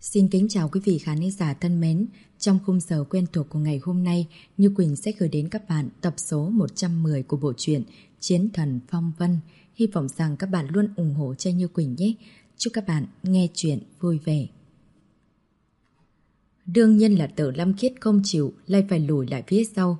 Xin kính chào quý vị khán giả thân mến. Trong khung giờ quen thuộc của ngày hôm nay, Như Quỳnh sẽ gửi đến các bạn tập số 110 của bộ truyện Chiến Thần Phong Vân. Hy vọng rằng các bạn luôn ủng hộ cho Như Quỳnh nhé. Chúc các bạn nghe chuyện vui vẻ. Đương nhiên là Tử Lâm Khiết không chịu, lại phải lùi lại phía sau.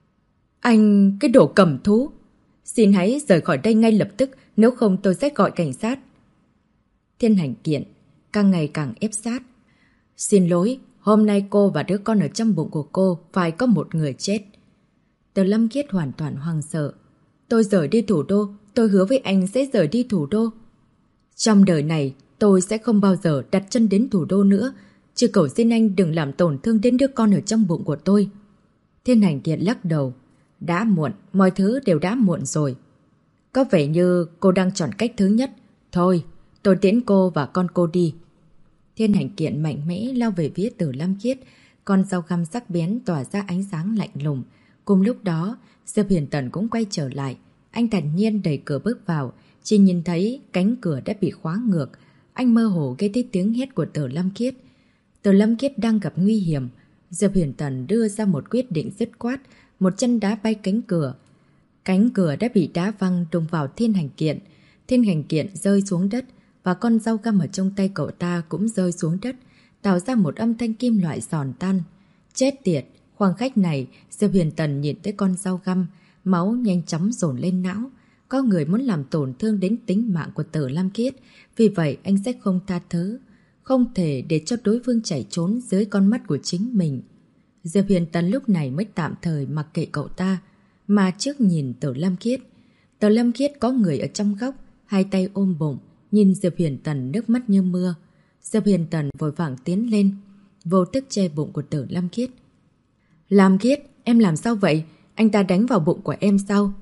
Anh, cái đồ cầm thú! Xin hãy rời khỏi đây ngay lập tức, nếu không tôi sẽ gọi cảnh sát. Thiên Hành Kiện càng ngày càng ép sát. Xin lỗi, hôm nay cô và đứa con ở trong bụng của cô phải có một người chết. Tử Lâm Khiết hoàn toàn hoang sợ. Tôi rời đi thủ đô, tôi hứa với anh sẽ rời đi thủ đô. Trong đời này, tôi sẽ không bao giờ đặt chân đến thủ đô nữa. Chỉ cầu xin anh đừng làm tổn thương đến đứa con ở trong bụng của tôi. Thiên Hành Kiện lắc đầu. Đã muộn, mọi thứ đều đã muộn rồi. Có vẻ như cô đang chọn cách thứ nhất. Thôi, tôi tiễn cô và con cô đi. Thiên Hành Kiện mạnh mẽ lao về phía Tử Lâm Khiết, con dao găm sắc bén tỏa ra ánh sáng lạnh lùng. Cùng lúc đó, Diệp Hiền Tần cũng quay trở lại. Anh thản nhiên đẩy cửa bước vào, chỉ nhìn thấy cánh cửa đã bị khóa ngược. Anh mơ hồ nghe thấy tiếng hét của Tử Lâm Khiết. Tử Lâm Khiết đang gặp nguy hiểm. Diệp Hiền Tần đưa ra một quyết định dứt khoát, một chân đá bay cánh cửa. Cánh cửa đã bị đá văng đụng vào Thiên Hành Kiện. Thiên Hành Kiện rơi xuống đất, và con dao găm ở trong tay cậu ta cũng rơi xuống đất, tạo ra một âm thanh kim loại giòn tan. Chết tiệt, khoảng khắc này, Diệp Hiền Tần nhìn thấy con dao găm, máu nhanh chóng dồn lên não. Có người muốn làm tổn thương đến tính mạng của Tử Lâm Khiết, vì vậy anh sẽ không tha thứ, không thể để cho đối phương chạy trốn dưới con mắt của chính mình. Diệp Hiền Tần lúc này mới tạm thời mặc kệ cậu ta, mà trước nhìn Tử Lâm Khiết. Tử Lâm Khiết có người ở trong góc, hai tay ôm bụng, nhìn Diệp Hiền Tần nước mắt như mưa. Diệp Hiền Tần vội vàng tiến lên, vô thức che bụng của Tử Lâm Khiết. Lam Khiết, em làm sao vậy? Anh ta đánh vào bụng của em sao?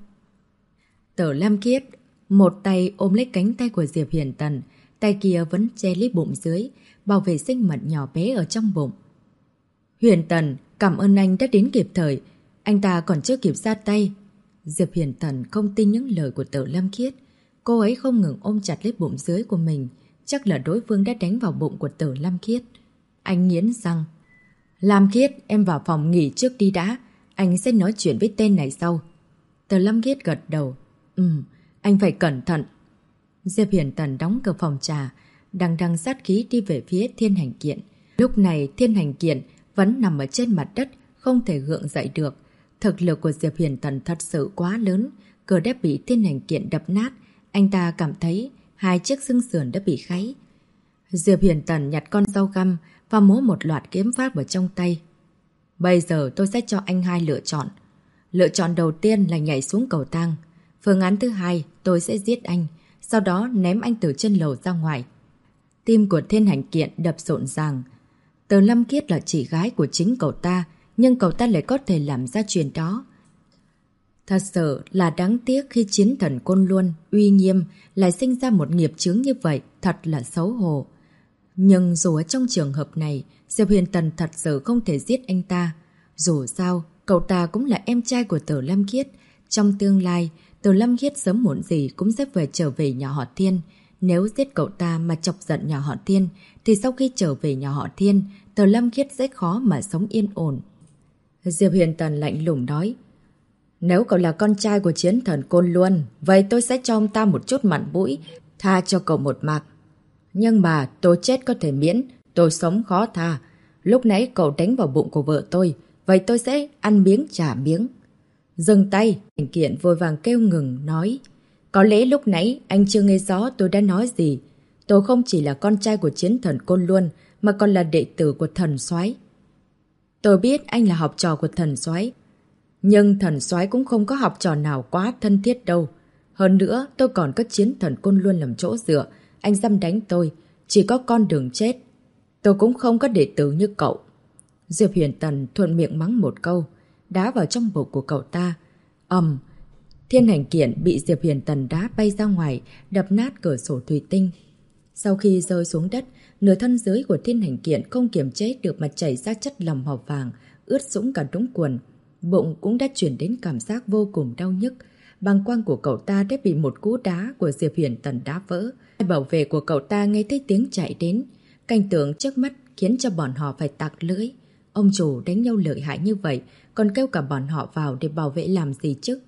Tử Lâm Khiết một tay ôm lấy cánh tay của Diệp Hiền Tần, tay kia vẫn che lấy bụng dưới, bảo vệ sinh mật nhỏ bé ở trong bụng. Hiền Tần, cảm ơn anh đã đến kịp thời. Anh ta còn chưa kịp ra tay. Diệp Hiền Tần không tin những lời của Tử Lâm Khiết. Cô ấy không ngừng ôm chặt lấy bụng dưới của mình. Chắc là đối phương đã đánh vào bụng của Tử Lâm Khiết. Anh nghiến răng. Lam Khiết, em vào phòng nghỉ trước đi đã. Anh sẽ nói chuyện với tên này sau. Tử Lâm Khiết gật đầu. Anh phải cẩn thận. Diệp Hiền Tần đóng cửa phòng trà, đằng sát khí đi về phía Thiên Hành Kiện. Lúc này Thiên Hành Kiện vẫn nằm ở trên mặt đất, không thể gượng dậy được. Thực lực của Diệp Hiền Tần thật sự quá lớn. Cửa đã bị Thiên Hành Kiện đập nát. Anh ta cảm thấy hai chiếc xương sườn đã bị kháy. Diệp Hiền Tần nhặt con dao găm và múa một loạt kiếm pháp vào trong tay. Bây giờ tôi sẽ cho anh hai lựa chọn. Lựa chọn đầu tiên là nhảy xuống cầu thang. Phương án thứ hai, tôi sẽ giết anh, sau đó ném anh từ trên lầu ra ngoài. Tim của Thiên Hành Kiện đập rộn ràng. Tử Lâm Khiết là chị gái của chính cậu ta, nhưng cậu ta lại có thể làm ra chuyện đó. Thật sự là đáng tiếc khi chiến thần Côn Luân, uy nghiêm, lại sinh ra một nghiệp chướng như vậy, thật là xấu hổ. Nhưng dù ở trong trường hợp này, Diệp Hiền Tần thật sự không thể giết anh ta. Dù sao, cậu ta cũng là em trai của Tử Lâm Khiết. Trong tương lai, Tử Lâm Khiết sớm muộn gì cũng sẽ trở về nhà họ Thiên. Nếu giết cậu ta mà chọc giận nhà họ Thiên, thì sau khi trở về nhà họ Thiên, Tử Lâm Khiết sẽ khó mà sống yên ổn. Diệp Hiền Tần lạnh lùng nói. Nếu cậu là con trai của chiến thần Côn Luân, vậy tôi sẽ cho ông ta một chút mặt mũi, tha cho cậu một mạng. Nhưng mà tôi chết có thể miễn, tôi sống khó tha. Lúc nãy cậu đánh vào bụng của vợ tôi, vậy tôi sẽ ăn miếng trả miếng. Dừng tay, Hành Kiện vội vàng kêu ngừng, nói. Có lẽ lúc nãy anh chưa nghe rõ tôi đã nói gì. Tôi không chỉ là con trai của chiến thần Côn Luân, mà còn là đệ tử của thần soái. Tôi biết anh là học trò của thần soái, nhưng thần soái cũng không có học trò nào quá thân thiết đâu. Hơn nữa, tôi còn có chiến thần Côn Luân làm chỗ dựa. Anh dám đánh tôi, chỉ có con đường chết. Tôi cũng không có đệ tử như cậu. Diệp Hiền Tần thuận miệng mắng một câu, đá vào trong bụng của cậu ta. Thiên Hành Kiện bị Diệp Hiền Tần đá bay ra ngoài, đập nát cửa sổ thủy tinh. Sau khi rơi xuống đất, nửa thân dưới của Thiên Hành Kiện không kiềm chế được mà chảy ra chất lỏng màu vàng, ướt sũng cả đống quần. Bụng cũng đã chuyển đến cảm giác vô cùng đau nhức. Bàng quang của cậu ta đã bị một cú đá của Diệp Hiền Tần đá vỡ. Bảo vệ của cậu ta nghe thấy tiếng chạy đến. Cảnh tượng trước mắt khiến cho bọn họ phải tặc lưỡi. Ông chủ đánh nhau lợi hại như vậy, còn kêu cả bọn họ vào để bảo vệ làm gì chứ?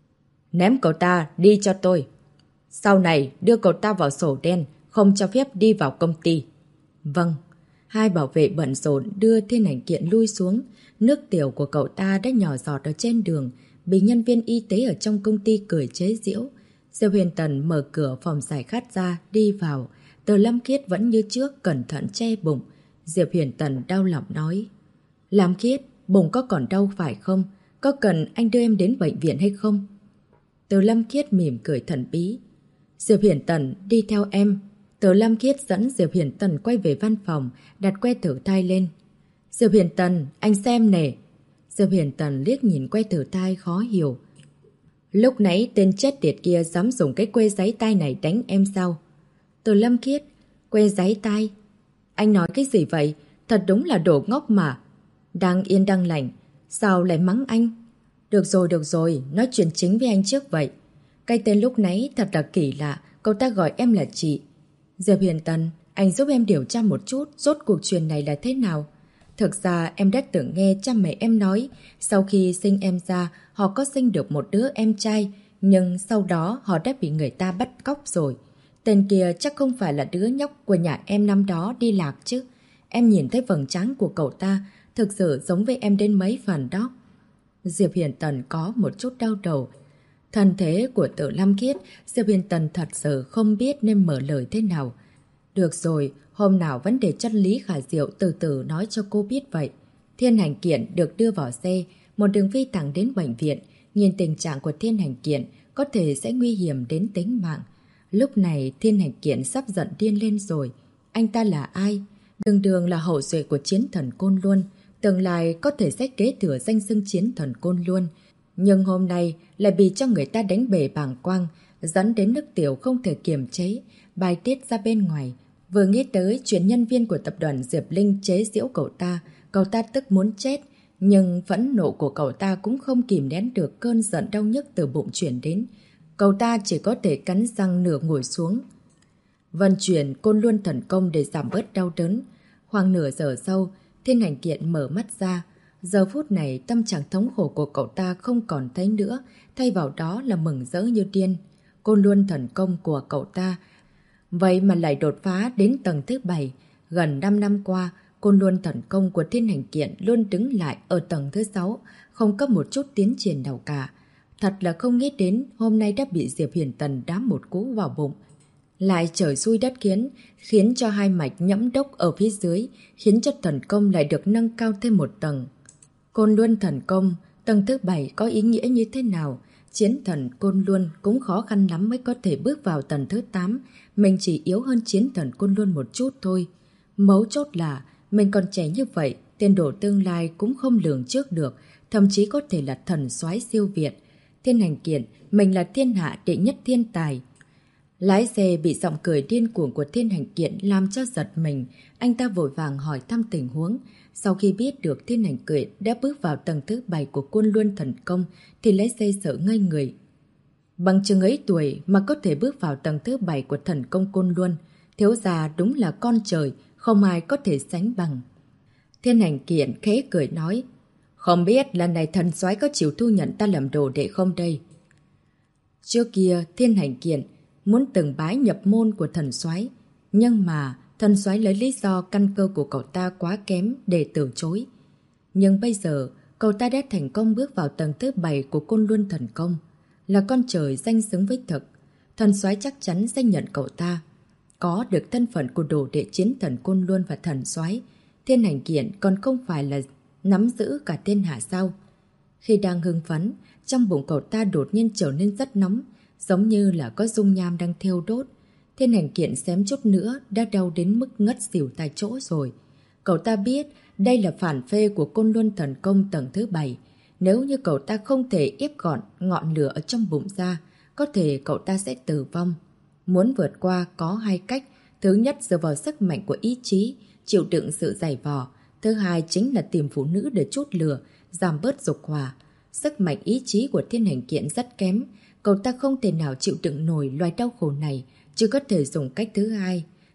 Ném cậu ta đi cho tôi. Sau này đưa cậu ta vào sổ đen, không cho phép đi vào công ty. Vâng. Hai bảo vệ bận rộn đưa Thiên Hành Kiện lui xuống. Nước tiểu của cậu ta đã nhỏ giọt ở trên đường, bị nhân viên y tế ở trong công ty cười chế giễu. Diệp Huyền Tần mở cửa phòng giải khát ra, đi vào. Từ Lâm Khiết vẫn như trước cẩn thận che bụng. Diệp Huyền Tần đau lòng nói: Lâm Khiết, bụng có còn đau phải không? Có cần anh đưa em đến bệnh viện hay không? Từ Lâm Khiết mỉm cười thần bí: Diệp Huyền Tần, đi theo em. Từ Lâm Khiết dẫn Diệp Huyền Tần quay về văn phòng, đặt que thử thai lên. Diệp Huyền Tần, anh xem nè. Diệp Huyền Tần liếc nhìn que thử thai khó hiểu. Lúc nãy tên chết tiệt kia dám dùng cái que giấy tai này đánh em sao? Từ Lâm Khiết, que giấy tai? Anh nói cái gì vậy? Thật đúng là đồ ngốc mà. Đang yên đang lành, sao lại mắng anh? Được rồi, nói chuyện chính với anh trước vậy. Cái tên lúc nãy thật là kỳ lạ, cậu ta gọi em là chị. Diệp Huyền Tần, anh giúp em điều tra một chút, rốt cuộc chuyện này là thế nào? Thực ra em đã từng nghe cha mẹ em nói, sau khi sinh em ra, họ có sinh được một đứa em trai, nhưng sau đó họ đã bị người ta bắt cóc rồi. Tên kia chắc không phải là đứa nhóc của nhà em năm đó đi lạc chứ. Em nhìn thấy vầng trán của cậu ta, thực sự giống với em đến mấy phần đó. Diệp Huyền Tần có một chút đau đầu. Thân thế của Tử Lâm Khiết, Diệp Huyền Tần thật sự không biết nên mở lời thế nào. Được rồi, hôm nào vấn đề chất lý Khả Diệu từ từ nói cho cô biết vậy. Thiên Hành Kiện được đưa vào xe, một đường phi thẳng đến bệnh viện. Nhìn tình trạng của Thiên Hành Kiện có thể sẽ nguy hiểm đến tính mạng. Lúc này Thiên Hành Kiện sắp giận điên lên rồi. Anh ta là ai? Đường đường là hậu duệ của chiến thần Côn Luân, tương lai có thể sẽ kế thừa danh xưng chiến thần Côn Luân. Nhưng hôm nay lại bị cho người ta đánh bể bàng quang, dẫn đến nước tiểu không thể kiềm chế, bài tiết ra bên ngoài. Vừa nghĩ tới chuyện nhân viên của tập đoàn Diệp Linh chế giễu cậu ta tức muốn chết. Nhưng phẫn nộ của cậu ta cũng không kìm nén được cơn giận đau nhức từ bụng chuyển đến. Cậu ta chỉ có thể cắn răng nửa ngồi xuống, vận chuyển Côn Luân thần công để giảm bớt đau đớn. Khoảng nửa giờ sau, Thiên Hành Kiện mở mắt ra. Giờ phút này tâm trạng thống khổ của cậu ta không còn thấy nữa, thay vào đó là mừng rỡ như điên. Côn Luân thần công của cậu ta vậy mà lại đột phá đến tầng thứ 7. Gần 5 năm qua, Côn Luân thần công của Thiên Hành Kiện luôn đứng lại ở tầng thứ 6, không có một chút tiến triển nào cả. Thật là không nghĩ đến hôm nay đã bị Diệp Huyền Tần đá một cú vào bụng. Lại trời xui đất khiến cho hai mạch nhẫm đốc ở phía dưới, khiến cho thần công lại được nâng cao thêm một tầng. Côn Luân thần công, tầng thứ 7 có ý nghĩa như thế nào? Chiến thần Côn Luân cũng khó khăn lắm mới có thể bước vào tầng thứ 8, mình chỉ yếu hơn chiến thần Côn Luân một chút thôi. Mấu chốt là, mình còn trẻ như vậy, tiền đồ tương lai cũng không lường trước được, thậm chí có thể là thần soái siêu việt. Thiên Hành Kiện, mình là thiên hạ đệ nhất thiên tài. Lái xe bị giọng cười điên cuồng của Thiên Hành Kiện làm cho giật mình, anh ta vội vàng hỏi thăm tình huống. Sau khi biết được Thiên Hành Kiện đã bước vào tầng thứ 7 của Côn Luân thần công thì lái xe sợ ngây người. Bằng chừng ấy tuổi mà có thể bước vào tầng thứ 7 của thần công Côn Luân, thiếu gia đúng là con trời, không ai có thể sánh bằng. Thiên Hành Kiện khẽ cười nói: Không biết lần này thần soái có chịu thu nhận ta làm đồ đệ không đây? Trước kia Thiên Hành Kiện muốn từng bái nhập môn của thần soái, nhưng mà thần soái lấy lý do căn cơ của cậu ta quá kém để từ chối. Nhưng bây giờ cậu ta đã thành công bước vào tầng thứ 7 của Côn Luân thần công, là con trời danh xứng với thực. Thần soái chắc chắn sẽ nhận cậu ta. Có được thân phận của đồ đệ chiến thần Côn Luân và thần soái, Thiên Hành Kiện còn không phải là nắm giữ cả thiên hạ sao? Khi đang hưng phấn, trong bụng cậu ta đột nhiên trở nên rất nóng, giống như là có dung nham đang thiêu đốt. Thiên Hành Kiện xém chút nữa đã đau đến mức ngất xỉu tại chỗ rồi. Cậu ta biết đây là phản phê của Côn Luân thần công tầng thứ 7. Nếu như cậu ta không thể ép gọn ngọn lửa ở trong bụng ra, có thể cậu ta sẽ tử vong. Muốn vượt qua có hai cách. Thứ nhất dựa vào sức mạnh của ý chí, chịu đựng sự dày vò. Thứ hai chính là tìm phụ nữ để chút lửa, giảm bớt dục hỏa. Sức mạnh ý chí của Thiên Hành Kiện rất kém. Cậu ta không thể nào chịu đựng nổi loài đau khổ này, chỉ có thể dùng cách thứ hai.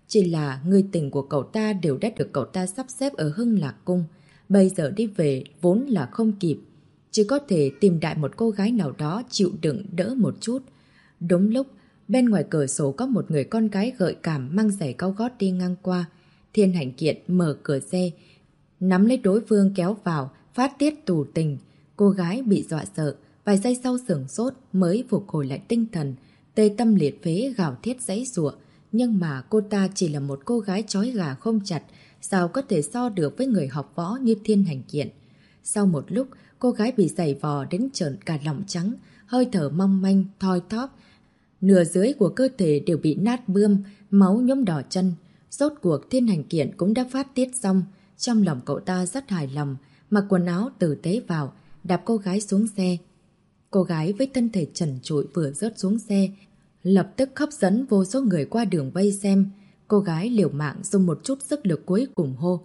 Chỉ là người tình của cậu ta đều đã được cậu ta sắp xếp ở Hưng Lạc Cung. Bây giờ đi về vốn là không kịp. Chỉ có thể tìm đại một cô gái nào đó chịu đựng đỡ một chút. Đúng lúc, bên ngoài cửa sổ có một người con gái gợi cảm mang giày cao gót đi ngang qua. Thiên Hành Kiện mở cửa xe, nắm lấy đối phương kéo vào, phát tiết tù tình. Cô gái bị dọa sợ, vài giây sau sửng sốt mới phục hồi lại tinh thần. Tê tâm liệt phế gào thét giãy giụa. Nhưng mà cô ta chỉ là một cô gái trói gà không chặt, sao có thể so được với người học võ như Thiên Hành Kiện. Sau một lúc, cô gái bị giày vò đến trợn cả lòng trắng, hơi thở mong manh, thoi thóp. Nửa dưới của cơ thể đều bị nát bươm, máu nhuốm đỏ chân. Rốt cuộc Thiên Hành Kiện cũng đã phát tiết xong. Trong lòng cậu ta rất hài lòng, mặc quần áo tử tế vào, đạp cô gái xuống xe. Cô gái với thân thể trần trụi vừa rớt xuống xe, lập tức hấp dẫn vô số người qua đường vây xem. Cô gái liều mạng dùng một chút sức lực cuối cùng hô: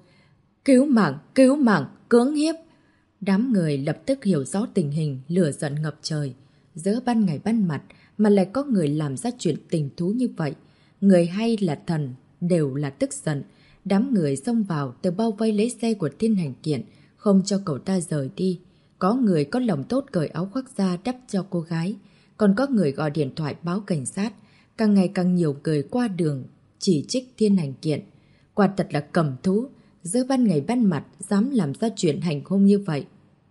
cứu mạng, cưỡng hiếp. Đám người lập tức hiểu rõ tình hình, lửa giận ngập trời. Giữa ban ngày ban mặt mà lại có người làm ra chuyện tình thú như vậy. Người hay là thần đều là tức giận. Đám người xông vào từ bao vây lấy xe của Thiên Hành Kiện, không cho cậu ta rời đi. Có người có lòng tốt cởi áo khoác ra đắp cho cô gái, còn có người gọi điện thoại báo cảnh sát. Càng ngày càng nhiều người qua đường chỉ trích Thiên Hành Kiện. Quả thật là cầm thú, giữa ban ngày ban mặt dám làm ra chuyện hành hung như vậy.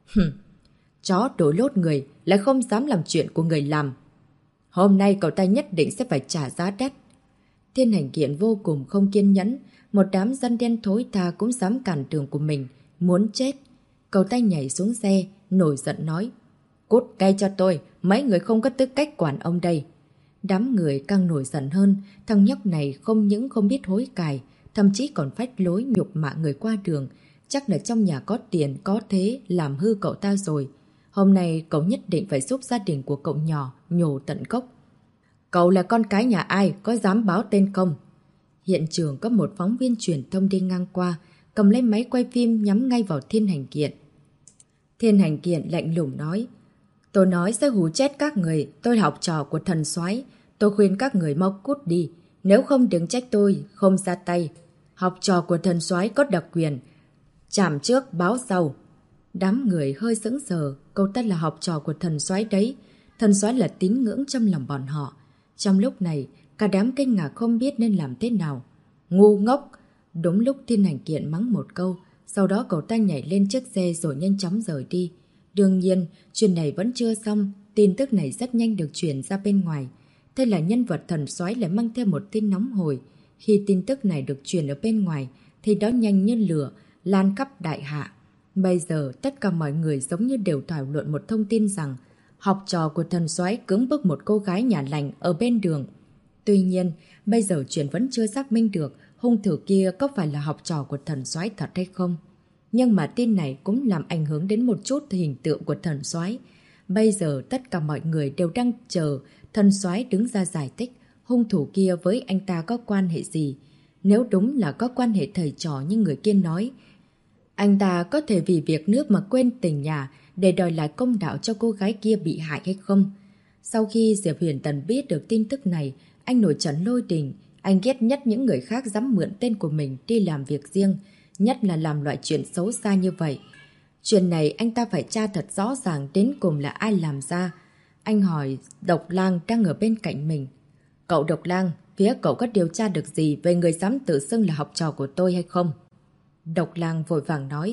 Chó đổi lốt người lại không dám làm chuyện của người làm. Hôm nay cậu ta nhất định sẽ phải trả giá đắt. Thiên Hành Kiện vô cùng không kiên nhẫn. Một đám dân đen thối tha cũng dám cản đường của mình, muốn chết. Cậu ta nhảy xuống xe, nổi giận nói: Cút ngay cho tôi, mấy người không có tư cách quản ông đây. Đám người càng nổi giận hơn. Thằng nhóc này không những không biết hối cải, thậm chí còn phách lối nhục mạ người qua đường. Chắc là trong nhà có tiền có thế làm hư cậu ta rồi. Hôm nay cậu nhất định phải giúp gia đình của cậu nhỏ nhổ tận gốc. Cậu là con cái nhà ai, có dám báo tên không? Hiện trường có một phóng viên truyền thông đi ngang qua, cầm lấy máy quay phim nhắm ngay vào Thiên Hành Kiện. Thiên Hành Kiện lạnh lùng nói: Tôi nói sẽ hù chết các người, tôi là học trò của thần soái, tôi khuyên các người mau cút đi, nếu không đừng trách tôi không ra tay. Học trò của thần soái có đặc quyền chảm trước báo sau. Đám người hơi sững sờ, cậu ta là học trò của thần soái đấy, thần soái là tín ngưỡng trong lòng bọn họ. Trong lúc này, cả đám kinh ngạc không biết nên làm thế nào. Ngu ngốc! Đúng lúc Thiên Hành Kiện mắng một câu, sau đó cậu ta nhảy lên chiếc xe rồi nhanh chóng rời đi. Đương nhiên, chuyện này vẫn chưa xong, tin tức này rất nhanh được truyền ra bên ngoài. Thế là nhân vật thần soái lại mang theo một tin nóng hổi. Khi tin tức này được truyền ở bên ngoài, thì đó nhanh như lửa, lan khắp đại hạ. Bây giờ, tất cả mọi người giống như đều thảo luận một thông tin rằng học trò của thần soái cưỡng bức một cô gái nhà lành ở bên đường. Tuy nhiên, bây giờ chuyện vẫn chưa xác minh được hung thủ kia có phải là học trò của thần soái thật hay không. Nhưng mà tin này cũng làm ảnh hưởng đến một chút hình tượng của thần soái. Bây giờ tất cả mọi người đều đang chờ thần soái đứng ra giải thích hung thủ kia với anh ta có quan hệ gì. Nếu đúng là có quan hệ thầy trò như người kia nói, anh ta có thể vì việc nước mà quên tình nhà để đòi lại công đạo cho cô gái kia bị hại hay không? Sau khi Diệp Huyền Tần biết được tin tức này, anh nổi trận lôi đình. Anh ghét nhất những người khác dám mượn tên của mình đi làm việc riêng, nhất là làm loại chuyện xấu xa như vậy. Chuyện này anh ta phải tra thật rõ ràng đến cùng là ai làm ra. Anh hỏi Độc Lang đang ở bên cạnh mình. Cậu Độc Lang, phía cậu có điều tra được gì về người dám tự xưng là học trò của tôi hay không? Độc Lang vội vàng nói: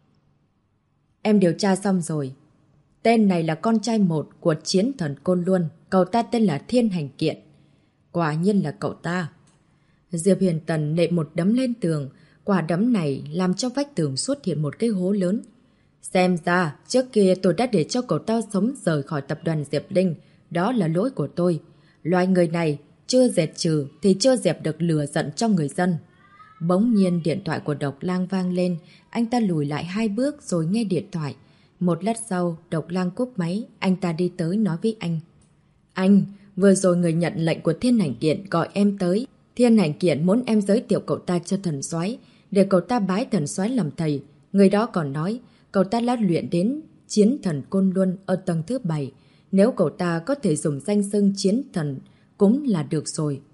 Em điều tra xong rồi. Tên này là con trai một của chiến thần Côn Luân. Cậu ta tên là Thiên Hành Kiện. Quả nhiên là cậu ta. Diệp Huyền Tần nện một đấm lên tường. Quả đấm này làm cho vách tường xuất hiện một cái hố lớn. Xem ra, trước kia tôi đã để cho cậu ta sống rời khỏi tập đoàn Diệp Linh. Đó là lỗi của tôi. Loài người này chưa dẹp trừ thì chưa dẹp được lửa giận cho người dân. Bỗng nhiên điện thoại của Độc Lang vang lên. Anh ta lùi lại 2 bước rồi nghe điện thoại. Một lát sau, Độc Lang cúp máy. Anh ta đi tới nói với anh: Anh, vừa rồi người nhận lệnh của Thiên Hành Kiện gọi em tới. Thiên Hành Kiện muốn em giới thiệu cậu ta cho thần soái, để cậu ta bái thần soái làm thầy. Người đó còn nói cậu ta đã luyện đến chiến thần Côn Luân ở tầng thứ 7. Nếu cậu ta có thể dùng danh xưng chiến thần cũng là được rồi.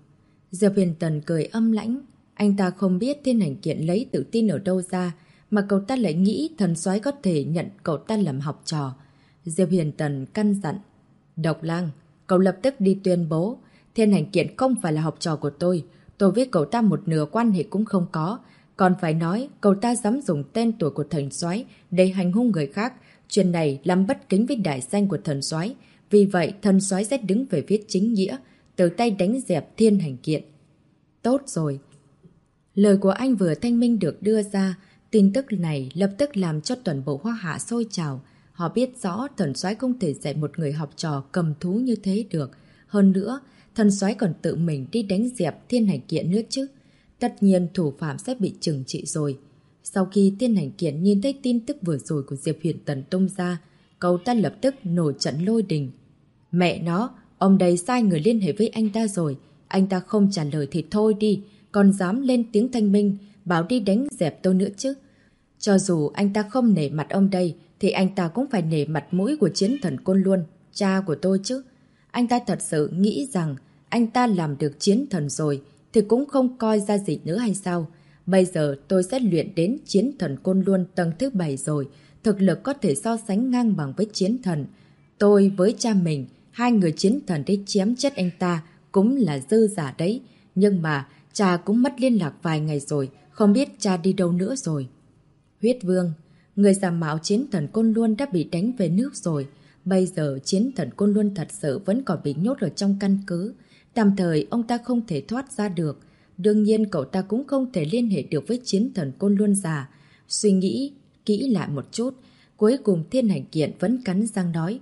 Diệp Huyền Tần cười âm lãnh. Anh ta không biết Thiên Hành Kiện lấy tự tin ở đâu ra, mà cậu ta lại nghĩ thần soái có thể nhận cậu ta làm học trò. Diệp Huyền Tần căn dặn. Độc Lang, cậu lập tức đi tuyên bố. Thiên Hành Kiện không phải là học trò của tôi. Tôi với cậu ta một nửa quan hệ cũng không có. Còn phải nói, cậu ta dám dùng tên tuổi của thần soái để hành hung người khác. Chuyện này làm bất kính với đại danh của thần soái. Vì vậy, thần soái sẽ đứng về phía chính nghĩa, từ tay đánh dẹp Thiên Hành Kiện. Tốt rồi. Lời của anh vừa thanh minh được đưa ra, tin tức này lập tức làm cho toàn bộ Hoa Hạ sôi trào. Họ biết rõ thần soái không thể dạy một người học trò cầm thú như thế được. Hơn nữa, thần soái còn tự mình đi đánh dẹp Thiên Hành Kiện nữa chứ. Tất nhiên thủ phạm sẽ bị trừng trị rồi. Sau khi Thiên Hành Kiện nhìn thấy tin tức vừa rồi của Diệp Huyền Tần tung ra, cậu ta lập tức nổi trận lôi đình. Mẹ nó, ông đây sai người liên hệ với anh ta rồi. Anh ta không trả lời thì thôi đi, còn dám lên tiếng thanh minh, bảo đi đánh dẹp tôi nữa chứ. Cho dù anh ta không nể mặt ông đây, thì anh ta cũng phải nể mặt mũi của chiến thần Côn Luân, cha của tôi chứ. Anh ta thật sự nghĩ rằng anh ta làm được chiến thần rồi, thì cũng không coi ra gì nữa hay sao? Bây giờ tôi sẽ luyện đến chiến thần Côn Luân tầng thứ 7 rồi, thực lực có thể so sánh ngang bằng với chiến thần. Tôi với cha mình, hai người chiến thần đi chém chết anh ta cũng là dư giả đấy. Nhưng mà cha cũng mất liên lạc vài ngày rồi, không biết cha đi đâu nữa rồi. Huyết Vương, người giả mạo chiến thần Côn Luân đã bị đánh về nước rồi. Bây giờ chiến thần Côn Luân thật sự vẫn còn bị nhốt ở trong căn cứ. Tạm thời ông ta không thể thoát ra được. Đương nhiên cậu ta cũng không thể liên hệ được với chiến thần Côn Luân già. Suy nghĩ kỹ lại một chút, cuối cùng Thiên Hành Kiện vẫn cắn răng nói.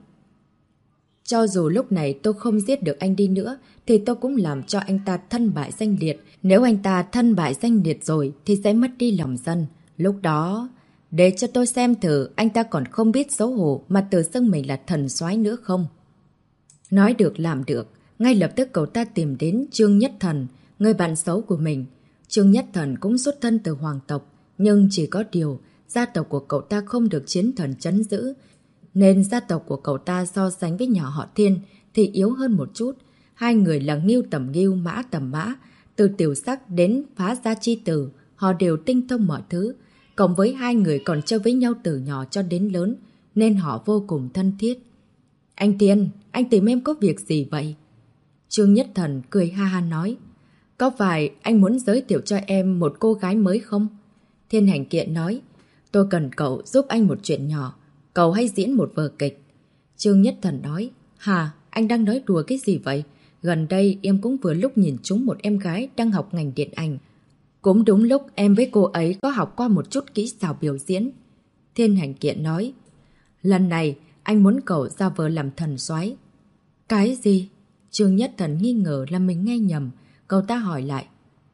Cho dù lúc này tôi không giết được anh đi nữa, thì tôi cũng làm cho anh ta thân bại danh liệt. Nếu anh ta thân bại danh liệt rồi, thì sẽ mất đi lòng dân. Lúc đó, để cho tôi xem thử anh ta còn không biết xấu hổ mà tự xưng mình là thần soái nữa không. Nói được làm được, ngay lập tức cậu ta tìm đến Trương Nhất Thần, người bạn xấu của mình. Trương Nhất Thần cũng xuất thân từ hoàng tộc, nhưng chỉ có điều, gia tộc của cậu ta không được chiến thần trấn giữ, nên gia tộc của cậu ta so sánh với nhà họ Thiên thì yếu hơn một chút. Hai người là Ngưu tầm Ngưu, Mã tầm Mã, từ tiểu sắc đến phá gia chi tử, họ đều tinh thông mọi thứ. Cộng với hai người còn chơi với nhau từ nhỏ cho đến lớn, nên họ vô cùng thân thiết. Anh Thiên, anh tìm em có việc gì vậy? Trương Nhất Thần cười ha ha nói. Có phải anh muốn giới thiệu cho em một cô gái mới không? Thiên Hành Kiện nói. Tôi cần cậu giúp anh một chuyện nhỏ. Cậu hãy diễn một vở kịch. Trương Nhất Thần nói. Hả, anh đang nói đùa cái gì vậy? Gần đây em cũng vừa lúc nhìn trúng một em gái đang học ngành điện ảnh. Cũng đúng lúc em với cô ấy có học qua một chút kỹ xảo biểu diễn. Thiên Hành Kiện nói. Lần này anh muốn cậu ra vờ làm thần soái. Cái gì? Trương Nhất Thần nghi ngờ là mình nghe nhầm. Cậu ta hỏi lại.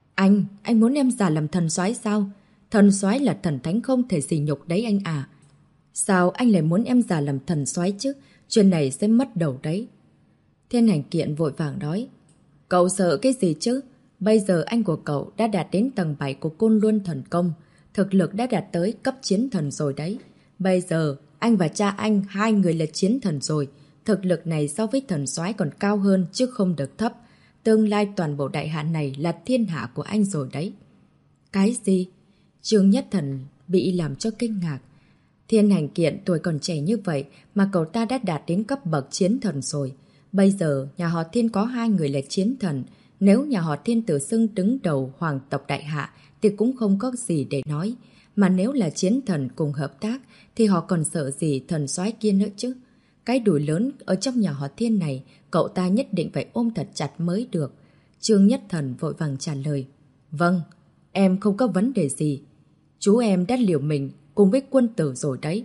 Anh muốn em giả làm thần soái sao? Thần soái là thần thánh không thể sỉ nhục đấy anh à. Sao anh lại muốn em giả làm thần soái chứ? Chuyện này sẽ mất đầu đấy. Thiên Hành Kiện vội vàng nói. Cậu sợ cái gì chứ? Bây giờ anh của cậu đã đạt đến tầng 7 của Côn Luân thần công. Thực lực đã đạt tới cấp chiến thần rồi đấy. Bây giờ anh và cha anh hai người là chiến thần rồi. Thực lực này so với thần soái còn cao hơn chứ không được thấp. Tương lai toàn bộ đại hạ này là thiên hạ của anh rồi đấy. Cái gì? Trương Nhất Thần bị làm cho kinh ngạc. Thiên Hành Kiện tuổi còn trẻ như vậy mà cậu ta đã đạt đến cấp bậc chiến thần rồi. Bây giờ nhà họ Thiên có hai người là chiến thần. Nếu nhà họ Thiên tự xưng đứng đầu hoàng tộc đại hạ thì cũng không có gì để nói. Mà nếu là chiến thần cùng hợp tác thì họ còn sợ gì thần soái kia nữa chứ. Cái đùi lớn ở trong nhà họ Thiên này cậu ta nhất định phải ôm thật chặt mới được. Trương Nhất Thần vội vàng trả lời. Vâng, em không có vấn đề gì. Chú em đã liều mình cùng với quân tử rồi đấy.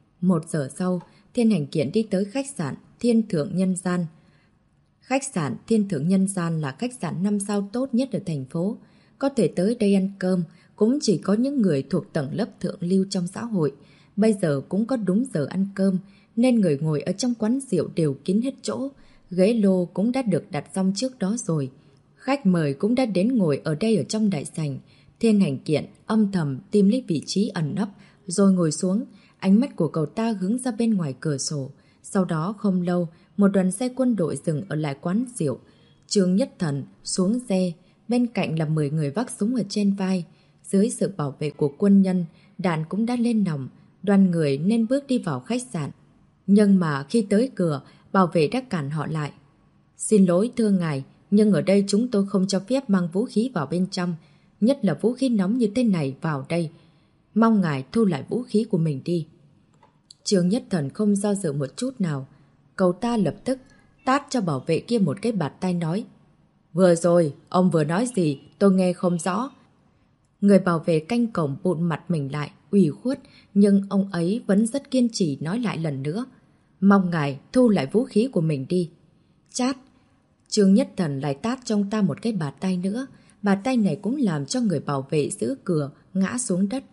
1 giờ sau, Thiên Hành Kiện đi tới khách sạn Thiên Thượng Nhân Gian. Khách sạn Thiên Thượng Nhân Gian là khách sạn 5 sao tốt nhất ở thành phố. Có thể tới đây ăn cơm cũng chỉ có những người thuộc tầng lớp thượng lưu trong xã hội. Bây giờ cũng có đúng giờ ăn cơm, nên người ngồi ở trong quán rượu đều kín hết chỗ. Ghế lô cũng đã được đặt xong trước đó rồi. Khách mời cũng đã đến ngồi ở đây ở trong đại sảnh. Thiên Hành Kiện âm thầm tìm lấy vị trí ẩn nấp, rồi ngồi xuống. Ánh mắt của cậu ta hướng ra bên ngoài cửa sổ. Sau đó không lâu, một đoàn xe quân đội dừng ở lại quán rượu. Trương Nhất Thần xuống xe, Bên cạnh là 10 người vác súng ở trên vai. Dưới sự bảo vệ của quân nhân, đạn cũng đã lên nòng. Đoàn người nên bước đi vào khách sạn. Nhưng mà khi tới cửa, bảo vệ đã cản họ lại. Xin lỗi thưa ngài, nhưng ở đây chúng tôi không cho phép mang vũ khí vào bên trong. Nhất là vũ khí nóng như thế này vào đây. Mong ngài thu lại vũ khí của mình đi. Trương Nhất Thần không do dự một chút nào. Cậu ta lập tức tát cho bảo vệ kia một cái bạt tay nói. Vừa rồi, ông vừa nói gì, tôi nghe không rõ. Người bảo vệ canh cổng bụn mặt mình lại, ủy khuất, nhưng ông ấy vẫn rất kiên trì nói lại lần nữa. Mong ngài thu lại vũ khí của mình đi. Chát! Trương Nhất Thần lại tát trong ta một cái bạt tay nữa. Bạt tay này cũng làm cho người bảo vệ giữ cửa ngã xuống đất.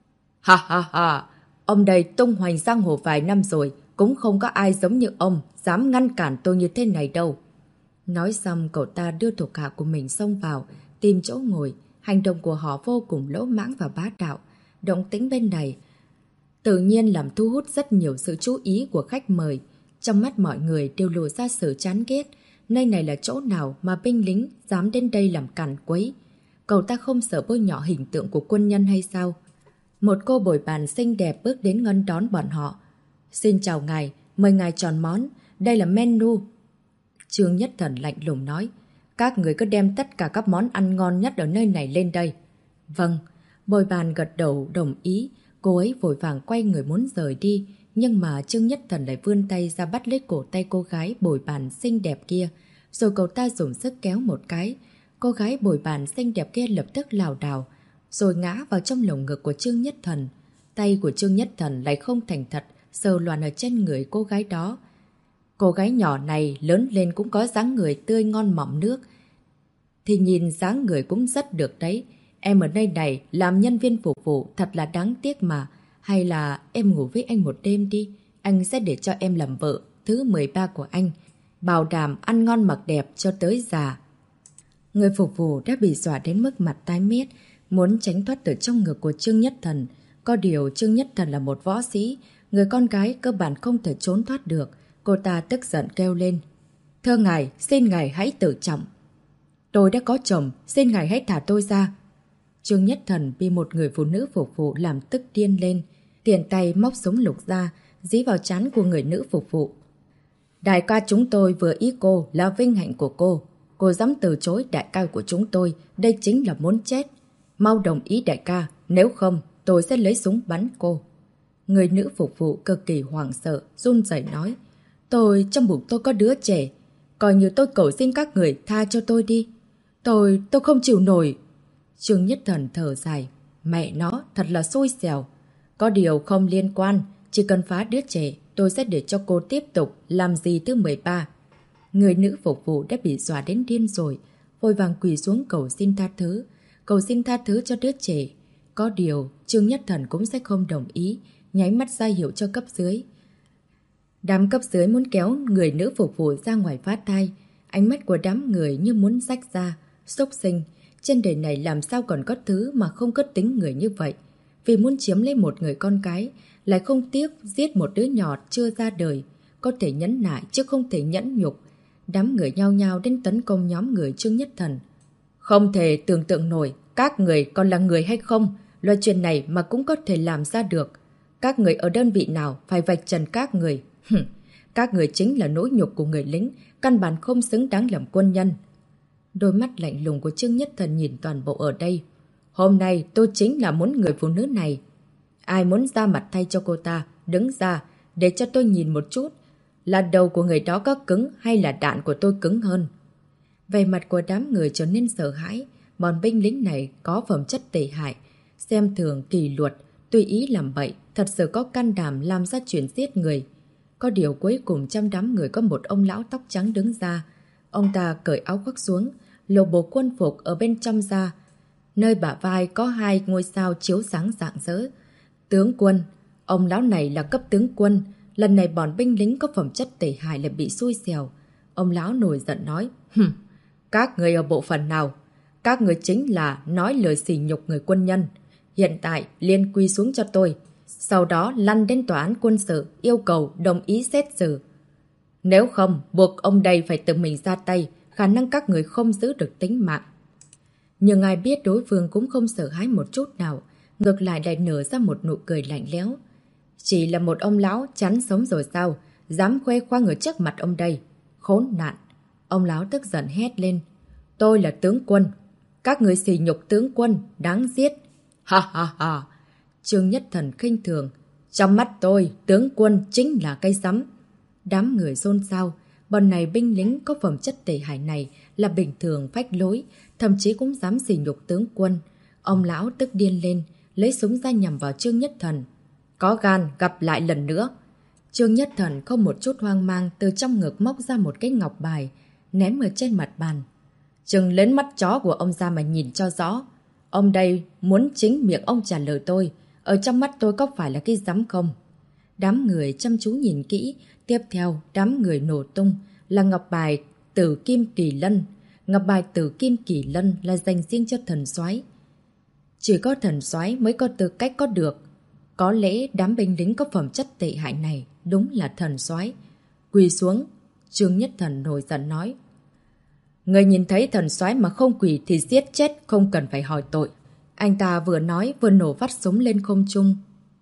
Ha ha ha! Ông đây tung hoành giang hồ vài năm rồi, cũng không có ai giống như ông dám ngăn cản tôi như thế này đâu. Nói xong cậu ta đưa thuộc hạ của mình xông vào, tìm chỗ ngồi. Hành động của họ vô cùng lỗ mãng và bá đạo. Động tĩnh bên này tự nhiên làm thu hút rất nhiều sự chú ý của khách mời. Trong mắt mọi người đều lộ ra sự chán ghét. Nơi này là chỗ nào mà binh lính dám đến đây làm càn quấy? Cậu ta không sợ bôi nhọ hình tượng của quân nhân hay sao? Một cô bồi bàn xinh đẹp bước đến nghênh đón bọn họ. Xin chào ngài, mời ngài chọn món. Đây là menu. Trương Nhất Thần lạnh lùng nói. Các người cứ đem tất cả các món ăn ngon nhất ở nơi này lên đây. Vâng, bồi bàn gật đầu đồng ý. Cô ấy vội vàng quay người muốn rời đi. Nhưng mà Trương Nhất Thần lại vươn tay ra bắt lấy cổ tay cô gái bồi bàn xinh đẹp kia. Rồi cậu ta dùng sức kéo một cái. Cô gái bồi bàn xinh đẹp kia lập tức lảo đảo, rồi ngã vào trong lồng ngực của Trương Nhất Thần. Tay của Trương Nhất Thần lại không thành thật, sờ loạn ở trên người cô gái đó. Cô gái nhỏ này lớn lên cũng có dáng người tươi ngon mọng nước. Thì nhìn dáng người cũng rất được đấy. Em ở nơi này làm nhân viên phục vụ thật là đáng tiếc mà. Hay là em ngủ với anh một đêm đi. Anh sẽ để cho em làm vợ thứ 13 của anh. Bảo đảm ăn ngon mặc đẹp cho tới già. Người phục vụ đã bị dọa đến mức mặt tái mét, muốn tránh thoát từ trong ngực của Trương Nhất Thần. Có điều Trương Nhất Thần là một võ sĩ, người con gái cơ bản không thể trốn thoát được. Cô ta tức giận kêu lên. Thưa ngài, xin ngài hãy tự trọng. Tôi đã có chồng, xin ngài hãy thả tôi ra. Trương Nhất Thần bị một người phụ nữ phục vụ làm tức điên lên. Tiện tay móc súng lục ra, dí vào trán của người nữ phục vụ. Đại ca chúng tôi vừa ý cô là vinh hạnh của cô. Cô dám từ chối đại ca của chúng tôi, đây chính là muốn chết. Mau đồng ý đại ca, nếu không tôi sẽ lấy súng bắn cô. Người nữ phục vụ cực kỳ hoảng sợ, run rẩy nói. Trong bụng tôi có đứa trẻ. Coi như tôi cầu xin các người tha cho tôi đi. Tôi không chịu nổi. Trương Nhất Thần thở dài. Mẹ nó thật là xui xẻo. Có điều không liên quan, chỉ cần phá đứa trẻ, tôi sẽ để cho cô tiếp tục làm gì thứ 13. Người nữ phục vụ đã bị dọa đến điên rồi, vội vàng quỳ xuống cầu xin tha thứ. Cầu xin tha thứ cho đứa trẻ. Có điều, Trương Nhất Thần cũng sẽ không đồng ý, nháy mắt ra hiệu cho cấp dưới. Đám cấp dưới muốn kéo người nữ phục vụ ra ngoài phá thai. Ánh mắt của đám người như muốn rách ra. Xúc sinh, trên đời này làm sao còn có thứ mà không có tính người như vậy. Vì muốn chiếm lấy một người con cái, lại không tiếc giết một đứa nhỏ chưa ra đời. Có thể nhẫn nại chứ không thể nhẫn nhục. Đám người nhao nhao đến tấn công nhóm người Trương Nhất Thần. Không thể tưởng tượng nổi các người còn là người hay không. Loại chuyện này mà cũng có thể làm ra được. Các người ở đơn vị nào phải vạch trần các người. Các người chính là nỗi nhục của người lính, căn bản không xứng đáng làm quân nhân. Đôi mắt lạnh lùng của Trương Nhất Thần nhìn toàn bộ ở đây. Hôm nay tôi chính là muốn người phụ nữ này. Ai muốn ra mặt thay cho cô ta, đứng ra để cho tôi nhìn một chút. Là đầu của người đó có cứng hay là đạn của tôi cứng hơn? Về mặt của đám người trở nên sợ hãi. Bọn binh lính này có phẩm chất tệ hại, xem thường kỷ luật, tùy ý làm bậy, thật sự có can đảm làm ra chuyện giết người. Có điều cuối cùng trong đám người có một ông lão tóc trắng đứng ra. Ông ta cởi áo khoác xuống, lộ bộ quân phục ở bên trong ra. Nơi bả vai có 2 ngôi sao chiếu sáng rạng rỡ. Tướng quân, ông lão này là cấp tướng quân. Lần này bọn binh lính có phẩm chất tệ hại lại bị xui xẻo. Ông lão nổi giận nói. Các người ở bộ phận nào? Các người chính là nói lời sỉ nhục người quân nhân. Hiện tại liên quy xuống cho tôi. Sau đó lăn đến tòa án quân sự yêu cầu đồng ý xét xử. Nếu không, buộc ông đây phải tự mình ra tay, khả năng các người không giữ được tính mạng. Nhưng ai biết đối phương cũng không sợ hãi một chút nào, ngược lại lại nở ra một nụ cười lạnh lẽo. Chỉ là một ông lão chán sống rồi sao, dám khoe khoang ở trước mặt ông đây. Khốn nạn! Ông lão tức giận hét lên. Tôi là tướng quân. Các người sỉ nhục tướng quân, đáng giết. Ha ha ha! Trương Nhất Thần khinh thường. Trong mắt tôi, tướng quân chính là cây rắm. Đám người xôn xao. Bọn này binh lính có phẩm chất tệ hại này là bình thường phách lối, thậm chí cũng dám sỉ nhục tướng quân. Ông lão tức điên lên, lấy súng ra nhằm vào Trương Nhất Thần. Có gan gặp lại lần nữa. Trương Nhất Thần không một chút hoang mang từ trong ngực móc ra một cái ngọc bài, ném ở trên mặt bàn. Trừng lên mắt chó của ông ra mà nhìn cho rõ. Ông đây muốn chính miệng ông trả lời tôi. Ở trong mắt tôi có phải là cái rắm không? Đám người chăm chú nhìn kỹ. Tiếp theo, đám người nổ tung là ngọc bài Tử Kim Kỳ Lân. Ngọc bài Tử Kim Kỳ Lân là dành riêng cho thần soái. Chỉ có thần soái mới có tư cách có được. Có lẽ đám binh lính có phẩm chất tệ hại này đúng là thần soái. Quỳ xuống, Trương Nhất Thần nổi giận nói. Người nhìn thấy thần soái mà không quỳ thì giết chết, không cần phải hỏi tội. Anh ta vừa nói vừa nổ vắt súng lên không trung.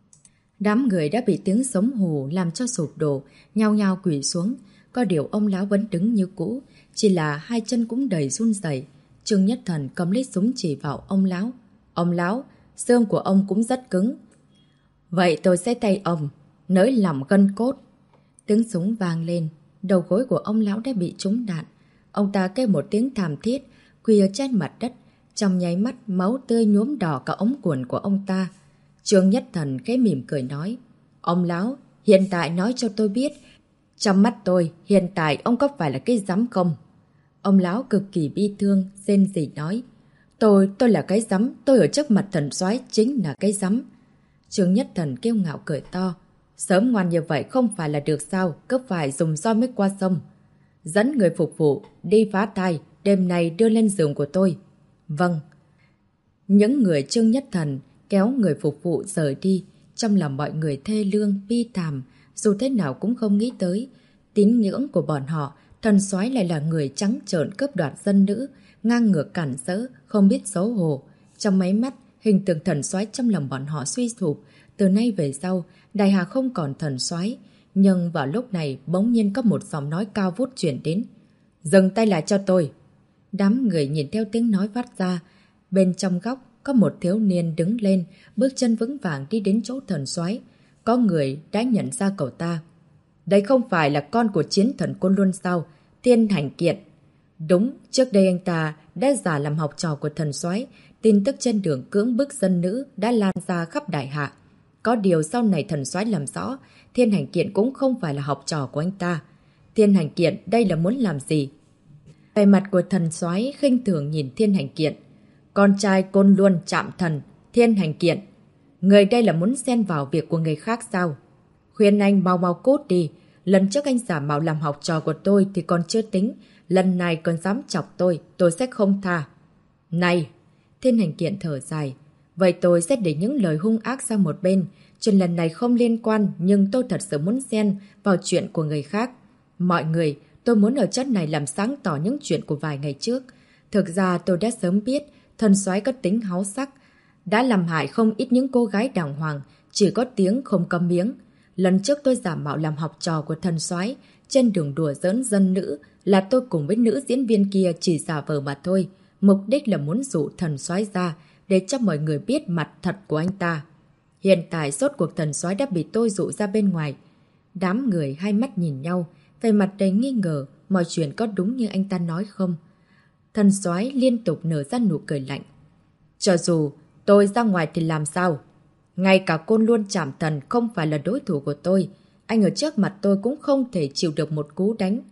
Đám người đã bị tiếng súng hù làm cho sụp đổ, nhao nhao quỳ xuống. Có điều ông lão vẫn đứng như cũ, chỉ là hai chân cũng đầy run rẩy. Trương Nhất Thần cầm lấy súng chỉ vào ông lão. Ông lão, xương của ông cũng rất cứng. Vậy tôi sẽ tay ông, nới lỏng gân cốt. Tiếng súng vang lên, đầu gối của ông lão đã bị trúng đạn. Ông ta kêu một tiếng thảm thiết, quỳ ở trên mặt đất. Trong nháy mắt, máu tươi nhuốm đỏ cả ống quần của ông ta. Trương Nhất Thần khẽ mỉm cười nói. Ông lão, hiện tại nói cho tôi biết, trong mắt tôi, hiện tại ông có phải là cái rắm không? Ông lão cực kỳ bi thương, rên rỉ nói. Tôi là cái rắm, tôi ở trước mặt thần soái chính là cái rắm. Trương Nhất Thần kiêu ngạo cười to. Sớm ngoan như vậy không phải là được sao, cứ phải dùng roi mới qua sông. Dẫn người phục vụ, đi phá thai, đêm nay đưa lên giường của tôi. Vâng. Những người Trương Nhất Thần kéo người phục vụ rời đi, trong lòng mọi người thê lương, bi thảm, dù thế nào cũng không nghĩ tới. Tín ngưỡng của bọn họ, thần soái lại là người trắng trợn cướp đoạt dân nữ, ngang ngược cản rỡ, không biết xấu hổ. Trong máy mắt, hình tượng thần soái trong lòng bọn họ suy sụp. Từ nay về sau, Đại Hà không còn thần soái. Nhưng vào lúc này bỗng nhiên có một giọng nói cao vút chuyển đến. Dừng tay lại cho tôi. Đám người nhìn theo tiếng nói phát ra. Bên trong góc có một thiếu niên đứng lên, bước chân vững vàng đi đến chỗ thần soái. Có người đã nhận ra cậu ta. Đây không phải là con của chiến thần Côn Luân sao? Thiên Hành Kiện. Đúng, trước đây anh ta đã giả làm học trò của thần soái. Tin tức trên đường cưỡng bức dân nữ đã lan ra khắp Đại Hạ. Có điều sau này thần soái làm rõ, Thiên Hành Kiện cũng không phải là học trò của anh ta. Thiên Hành Kiện đây là muốn làm gì? Vẻ mặt của thần soái khinh thường nhìn Thiên Hành Kiện. Con trai Côn Luân Trạm Thần, Thiên Hành Kiện. Người đây là muốn xen vào việc của người khác sao? Khuyên anh mau mau cút đi. Lần trước anh giả mạo làm học trò của tôi thì còn chưa tính. Lần này còn dám chọc tôi sẽ không tha. Này! Thiên Hành Kiện thở dài. Vậy tôi sẽ để những lời hung ác sang một bên. Chuyện lần này không liên quan, nhưng tôi thật sự muốn xen vào chuyện của người khác. Mọi người, tôi muốn ở chất này làm sáng tỏ những chuyện của vài ngày trước. Thực ra tôi đã sớm biết thần soái có tính háo sắc, đã làm hại không ít những cô gái đàng hoàng, chỉ có tiếng không câm miếng. Lần trước tôi giả mạo làm học trò của thần soái, trên đường đùa giỡn dân nữ, là tôi cùng với nữ diễn viên kia chỉ giả vờ mà thôi. Mục đích là muốn dụ thần soái ra, để cho mọi người biết mặt thật của anh ta. Hiện tại rốt cuộc thần soái đã bị tôi dụ ra bên ngoài. Đám người hai mắt nhìn nhau, về mặt đầy nghi ngờ, mọi chuyện có đúng như anh ta nói không? Thần soái liên tục nở ra nụ cười lạnh. Cho dù tôi ra ngoài thì làm sao? Ngay cả Côn Luân Trảm Thần không phải là đối thủ của tôi. Anh ở trước mặt tôi cũng không thể chịu được một cú đánh.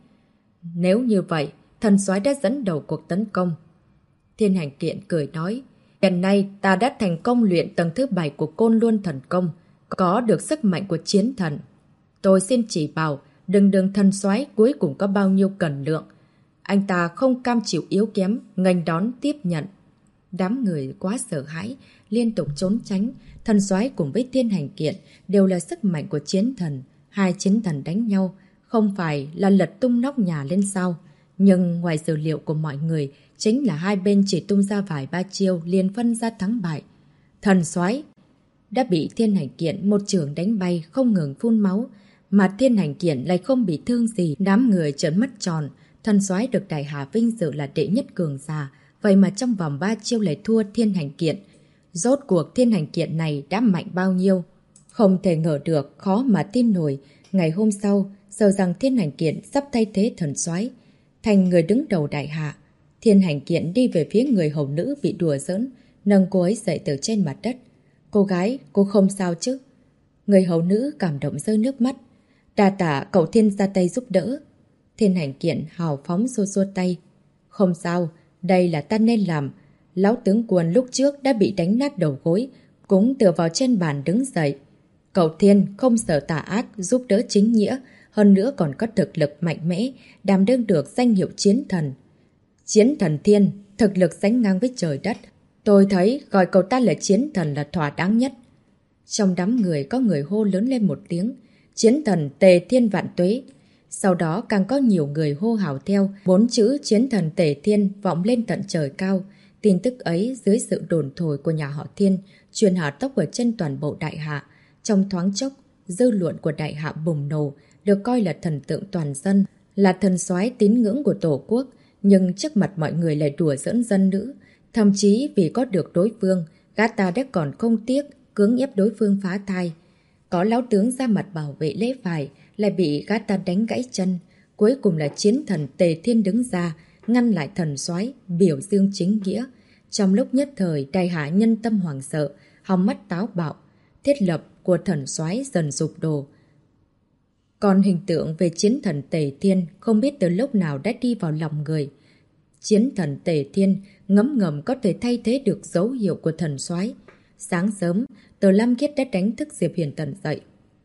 Nếu như vậy, thần soái đã dẫn đầu cuộc tấn công. Thiên Hành Kiện cười nói. Hiện nay ta đã thành công luyện tầng thứ 7 của Côn Luân Thần Công, có được sức mạnh của chiến thần. Tôi xin chỉ bảo, đường thần soái cuối cùng có bao nhiêu cân lượng. Anh ta không cam chịu yếu kém, nghênh đón tiếp nhận. Đám người quá sợ hãi, liên tục trốn tránh. Thần soái cùng với Thiên Hành Kiện đều là sức mạnh của chiến thần. Hai chiến thần đánh nhau, không phải là lật tung nóc nhà lên sao. Nhưng ngoài dữ liệu của mọi người, chính là hai bên chỉ tung ra vài ba chiêu liền phân ra thắng bại. Thần soái đã bị Thiên Hành Kiện một chưởng đánh bay không ngừng phun máu, mà Thiên Hành Kiện lại không bị thương gì. Đám người trợn mắt tròn, thần soái được Đại Hạ vinh dự là đệ nhất cường giả, vậy mà trong vòng 3 chiêu lại thua Thiên Hành Kiện. Rốt cuộc Thiên Hành Kiện này đã mạnh bao nhiêu? Không thể ngờ được, khó mà tin nổi. Ngày hôm sau, sợ rằng Thiên Hành Kiện sắp thay thế thần soái thành người đứng đầu Đại Hạ. Thiên Hành Kiện đi về phía người hầu nữ bị đùa giỡn, nâng cô ấy dậy từ trên mặt đất. Cô gái, cô không sao chứ? Người hầu nữ cảm động rơi nước mắt. Đa tạ cậu Thiên ra tay giúp đỡ. Thiên Hành Kiện hào phóng xua xua tay. Không sao, đây là ta nên làm. Lão tướng quân lúc trước đã bị đánh nát đầu gối, cũng tựa vào trên bàn đứng dậy. Cậu Thiên không sợ tà ác, giúp đỡ chính nghĩa, hơn nữa còn có thực lực mạnh mẽ, đảm đương được danh hiệu chiến thần. Chiến thần Thiên, thực lực sánh ngang với trời đất. Tôi thấy gọi cậu ta là chiến thần là thỏa đáng nhất. Trong đám người có người hô lớn lên một tiếng, chiến thần Tề Thiên vạn tuế. Sau đó càng có nhiều người hô hào theo, 4 chữ chiến thần Tề Thiên vọng lên tận trời cao. Tin tức ấy dưới sự đồn thổi của nhà họ Thiên, truyền hạ tốc ở trên toàn bộ Đại Hạ. Trong thoáng chốc, dư luận của Đại Hạ bùng nổ, được coi là thần tượng toàn dân, là thần soái tín ngưỡng của Tổ quốc, nhưng trước mặt mọi người lại đùa giỡn dân nữ. Thậm chí vì có được đối phương, gã ta đã còn không tiếc, cưỡng ép đối phương phá thai. Có lão tướng ra mặt bảo vệ lễ phải, lại bị gã ta đánh gãy chân. Cuối cùng là chiến thần Tề Thiên đứng ra, ngăn lại thần soái biểu dương chính nghĩa. Trong lúc nhất thời, Đại Hạ nhân tâm hoảng sợ, hòng mắt táo bạo, thiết lập của thần soái dần sụp đổ. Còn hình tượng về chiến thần Tề Thiên không biết từ lúc nào đã đi vào lòng người. Chiến thần Tề Thiên ngấm ngầm có thể thay thế được dấu hiệu của thần soái. Sáng sớm, Từ Lam Khiết đã đánh thức Diệp Hiền Tần dậy.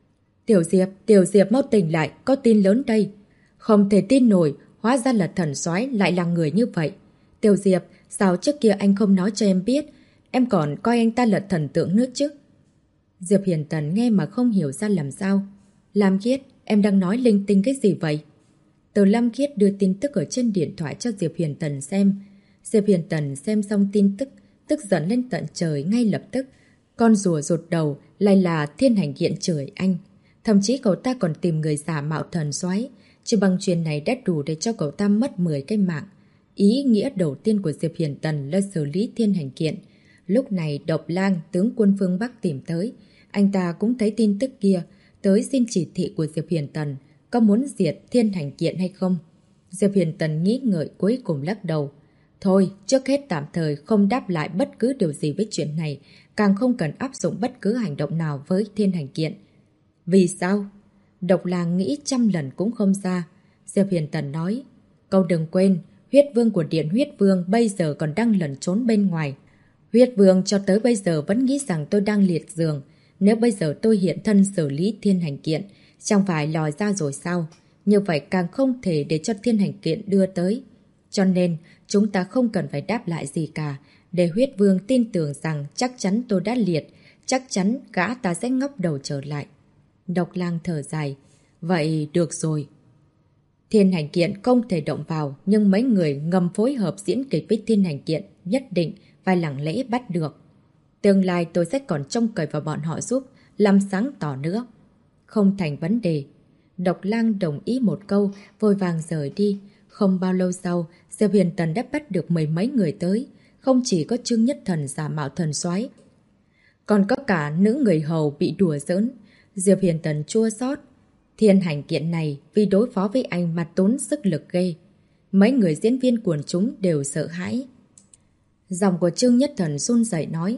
Tiểu Diệp mau tỉnh lại, có tin lớn đây. Không thể tin nổi, hóa ra là thần soái lại là người như vậy. Tiểu Diệp, sao trước kia anh không nói cho em biết, em còn coi anh ta là thần tượng nữa chứ. Diệp Hiền Tần nghe mà không hiểu ra làm sao. Lam Khiết, em đang nói linh tinh cái gì vậy? Từ Lam Khiết đưa tin tức ở trên điện thoại cho Diệp Hiền Tần xem. Diệp Hiền Tần xem xong tin tức, tức giận lên tận trời ngay lập tức. Con rùa rụt đầu lại là Thiên Hành Kiện chửi anh. Thậm chí cậu ta còn tìm người giả mạo thần soái. Chỉ bằng chuyện này đã đủ để cho cậu ta mất 10 cái mạng. Ý nghĩa đầu tiên của Diệp Hiền Tần là xử lý Thiên Hành Kiện. Lúc này Độc Lang, tướng quân phương Bắc tìm tới. Anh ta cũng thấy tin tức kia, tới xin chỉ thị của Diệp Hiền Tần, có muốn diệt Thiên Hành Kiện hay không? Diệp Hiền Tần nghĩ ngợi cuối cùng lắc đầu. Thôi, trước hết tạm thời không đáp lại bất cứ điều gì với chuyện này, càng không cần áp dụng bất cứ hành động nào với Thiên Hành Kiện. Vì sao? Độc Lang nghĩ trăm lần cũng không ra. Diệp Hiền Tần nói, cậu đừng quên, huyết vương của Điện Huyết Vương bây giờ còn đang lẩn trốn bên ngoài. Huyết vương cho tới bây giờ vẫn nghĩ rằng tôi đang liệt giường. Nếu bây giờ tôi hiện thân xử lý Thiên Hành Kiện, chẳng phải lòi ra rồi sao? Như vậy càng không thể để cho Thiên Hành Kiện đưa tới. Cho nên, chúng ta không cần phải đáp lại gì cả, để huyết vương tin tưởng rằng chắc chắn tôi đã liệt, chắc chắn gã ta sẽ ngóc đầu trở lại. Độc Lang thở dài. Vậy được rồi. Thiên Hành Kiện không thể động vào, nhưng mấy người ngầm phối hợp diễn kịch với Thiên Hành Kiện nhất định phải lặng lẽ bắt được. Tương lai tôi sẽ còn trông cậy vào bọn họ giúp, làm sáng tỏ nữa. Không thành vấn đề. Độc Lang đồng ý một câu, vội vàng rời đi. Không bao lâu sau, Diệp Hiền Tần đã bắt được mười mấy người tới. Không chỉ có Trương Nhất Thần giả mạo thần soái, còn có cả nữ người hầu bị đùa giỡn. Diệp Hiền Tần chua xót. Thiên Hành Kiện này vì đối phó với anh mà tốn sức lực ghê. Mấy người diễn viên quần chúng đều sợ hãi. Giọng của Trương Nhất Thần run rẩy nói,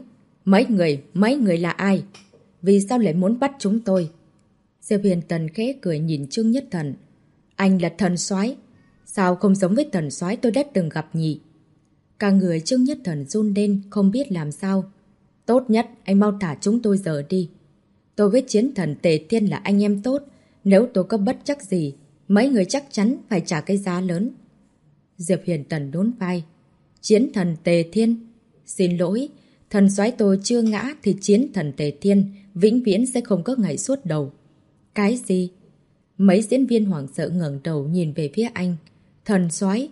mấy người là ai? Vì sao lại muốn bắt chúng tôi? Diệp Hiền Tần khẽ cười nhìn Trương Nhất Thần. Anh là thần soái, sao không giống với thần soái tôi đã từng gặp nhỉ? Cả người Trương Nhất Thần run lên, không biết làm sao. Tốt nhất anh mau thả chúng tôi giờ đi. Tôi với chiến thần Tề Thiên là anh em tốt. Nếu tôi có bất chắc gì, mấy người chắc chắn phải trả cái giá lớn. Diệp Hiền Tần đốn vai. Chiến thần Tề Thiên? Xin lỗi, thần soái tôi chưa ngã thì chiến thần Tề Thiên vĩnh viễn sẽ không có ngày suốt đầu. Cái gì? Mấy diễn viên hoảng sợ ngẩng đầu nhìn về phía anh. Thần soái?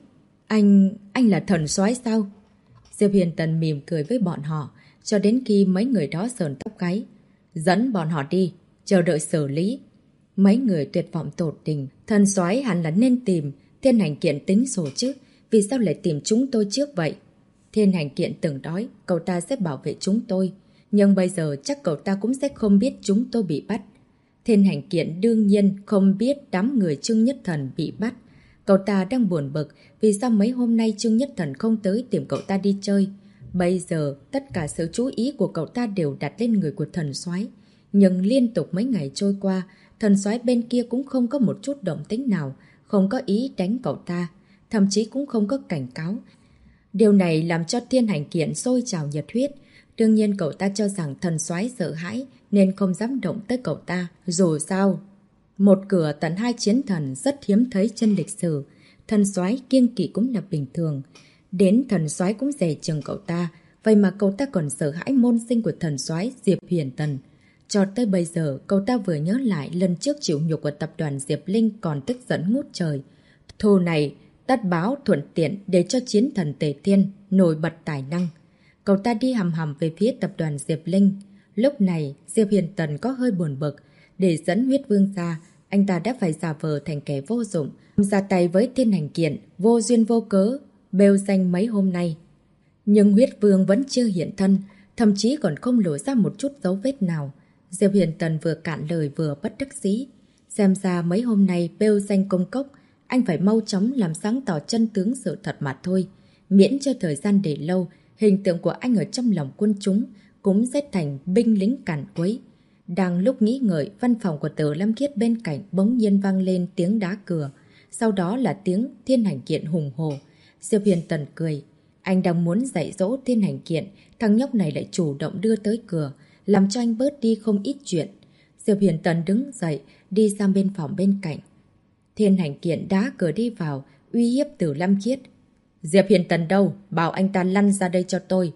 Anh là thần soái sao? Diệp Huyền Tần mỉm cười với bọn họ, cho đến khi mấy người đó sờn tóc gáy. Dẫn bọn họ đi, chờ đợi xử lý. Mấy người tuyệt vọng tột tình, thần soái hẳn là nên tìm Thiên Hành Kiện tính sổ chứ, vì sao lại tìm chúng tôi trước vậy? Thiên Hành Kiện từng nói cậu ta sẽ bảo vệ chúng tôi, nhưng bây giờ chắc cậu ta cũng sẽ không biết chúng tôi bị bắt. Thiên Hành Kiện đương nhiên không biết đám người Trương Nhất Thần bị bắt. Cậu ta đang buồn bực vì sao mấy hôm nay Trương Nhất Thần không tới tìm cậu ta đi chơi. Bây giờ tất cả sự chú ý của cậu ta đều đặt lên người của thần soái. Nhưng liên tục mấy ngày trôi qua, thần soái bên kia cũng không có một chút động tĩnh nào, không có ý đánh cậu ta, thậm chí cũng không có cảnh cáo. Điều này làm cho Thiên Hành Kiện sôi trào nhiệt huyết. Đương nhiên cậu ta cho rằng thần soái sợ hãi nên không dám động tới cậu ta. Dù sao, một cửa tận 2 chiến thần rất hiếm thấy trên lịch sử. Thần soái kiêng kỵ cũng là bình thường. Đến thần soái cũng dè chừng cậu ta, vậy mà cậu ta còn sợ hãi môn sinh của thần soái Diệp Huyền Tần. Cho tới bây giờ, cậu ta vừa nhớ lại lần trước chịu nhục của tập đoàn Diệp Linh còn tức giận ngút trời. Thù này tất báo thuận tiện để cho chiến thần Tề Thiên nổi bật tài năng. Cậu ta đi hầm hầm về phía tập đoàn Diệp Linh. Lúc này, Diệp Huyền Tần có hơi buồn bực. Để dẫn huyết vương ra, anh ta đã phải giả vờ thành kẻ vô dụng, ra tay với Thiên Hành Kiện, vô duyên vô cớ, bêu danh mấy hôm nay. Nhưng huyết vương vẫn chưa hiện thân, thậm chí còn không lộ ra một chút dấu vết nào. Diệp Huyền Tần vừa cạn lời vừa bất đắc dĩ. Xem ra mấy hôm nay bêu danh công cốc, anh phải mau chóng làm sáng tỏ chân tướng sự thật mà thôi. Miễn cho thời gian để lâu, hình tượng của anh ở trong lòng quân chúng cũng sẽ thành binh lính càn quấy. Đang lúc nghĩ ngợi, văn phòng của Từ Lâm Khiết bên cạnh bỗng nhiên vang lên tiếng đá cửa. Sau đó là tiếng Thiên Hành Kiện hùng hồ. Diệp Huyền Tần cười. Anh đang muốn dạy dỗ Thiên Hành Kiện, thằng nhóc này lại chủ động đưa tới cửa, làm cho anh bớt đi không ít chuyện. Diệp Huyền Tần đứng dậy, đi sang bên phòng bên cạnh. Thiên Hành Kiện đá cửa đi vào, uy hiếp Từ Lâm Khiết. Diệp Huyền Tần đâu? Bảo anh ta lăn ra đây cho tôi.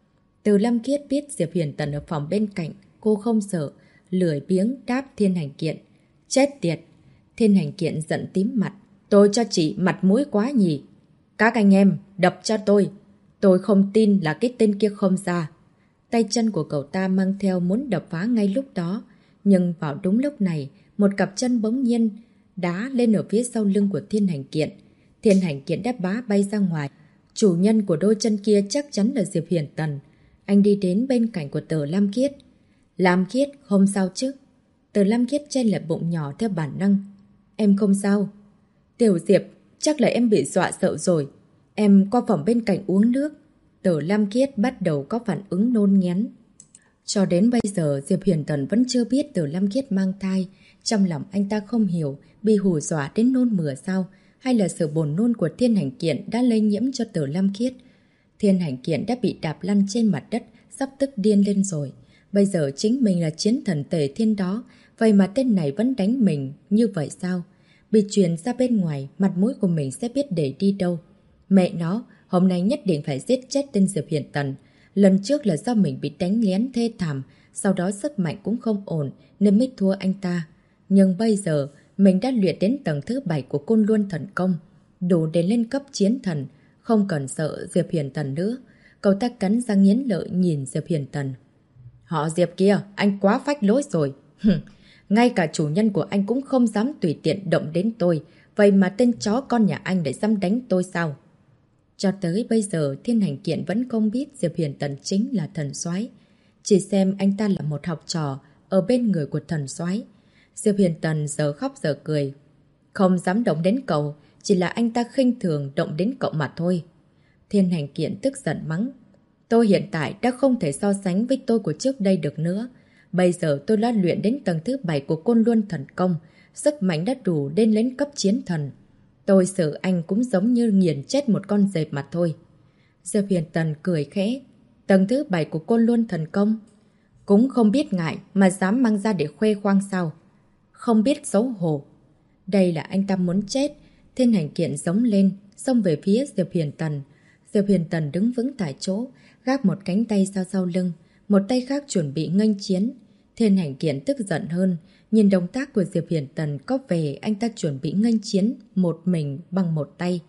Từ Lâm Khiết biết Diệp Huyền Tần ở phòng bên cạnh, cô không sợ, lười biếng đáp Thiên Hành Kiện. Chết tiệt! Thiên Hành Kiện giận tím mặt. Tôi cho chị mặt mũi quá nhỉ. Các anh em, đập cho tôi. Tôi không tin là cái tên kia không ra. Tay chân của cậu ta mang theo muốn đập phá ngay lúc đó. Nhưng vào đúng lúc này, một cặp chân bỗng nhiên đá lên ở phía sau lưng của Thiên Hành Kiện. Thiên Hành Kiện đã bá bay ra ngoài. Chủ nhân của đôi chân kia chắc chắn là Diệp Huyền Tần. Anh đi đến bên cạnh của Từ Lam Khiết. Lam Khiết, không sao chứ? Từ Lam Khiết chen lại bụng nhỏ theo bản năng. Em không sao. Tiểu Diệp, chắc là em bị dọa sợ rồi. Em qua phòng bên cạnh uống nước. Từ Lam Khiết bắt đầu có phản ứng nôn nghén. Cho đến bây giờ, Diệp Huyền Tần vẫn chưa biết Từ Lam Khiết mang thai. Trong lòng anh ta không hiểu, bị hù dọa đến nôn mửa sao, hay là sự buồn nôn của Thiên Hành Kiện đã lây nhiễm cho Từ Lam Khiết. Thiên Hành Kiện đã bị đạp lăn trên mặt đất, sắp tức điên lên rồi. Bây giờ chính mình là chiến thần Tề Thiên đó, vậy mà tên này vẫn đánh mình như vậy sao? Bị truyền ra bên ngoài, mặt mũi của mình sẽ biết để đi đâu. Mẹ nó, hôm nay nhất định phải giết chết tên Diệp Huyền Tần. Lần trước là do mình bị đánh lén thê thảm, sau đó sức mạnh cũng không ổn nên mới thua anh ta. Nhưng bây giờ, mình đã luyện đến tầng thứ 7 của Côn Luân Thần Công, đủ để lên cấp chiến thần, không cần sợ Diệp Huyền Tần nữa. Cậu ta cắn răng nghiến lợi nhìn Diệp Huyền Tần. Họ Diệp kia, anh quá phách lối rồi. Ngay cả chủ nhân của anh cũng không dám tùy tiện động đến tôi, vậy mà tên chó con nhà anh lại dám đánh tôi sao? Cho tới bây giờ, Thiên Hành Kiện vẫn không biết Diệp Huyền Tần chính là thần soái, chỉ xem anh ta là một học trò ở bên người của thần soái. Diệp Huyền Tần giờ khóc giờ cười. Không dám động đến cậu, chỉ là anh ta khinh thường động đến cậu mà thôi. Thiên Hành Kiện tức giận mắng. Tôi hiện tại đã không thể so sánh với tôi của trước đây được nữa. Bây giờ tôi đã luyện đến tầng thứ 7 của Côn Luân Thần Công, sức mạnh đã đủ đến lên cấp chiến thần. Tôi sợ anh cũng giống như nghiền chết một con dẹp mà thôi. Diệp Huyền Tần cười khẽ. Tầng thứ 7 của Côn Luân Thần Công cũng không biết ngại mà dám mang ra để khoe khoang sao? Không biết xấu hổ. Đây là anh ta muốn chết. Thiên Hành Kiện giống lên, xông về phía Diệp Huyền Tần. Diệp Huyền Tần đứng vững tại chỗ, gác một cánh tay ra sau lưng, một tay khác chuẩn bị nghênh chiến. Thiên Hành Kiện tức giận hơn, nhìn động tác của Diệp Huyền Tần có vẻ anh ta chuẩn bị nghênh chiến một mình bằng một tay.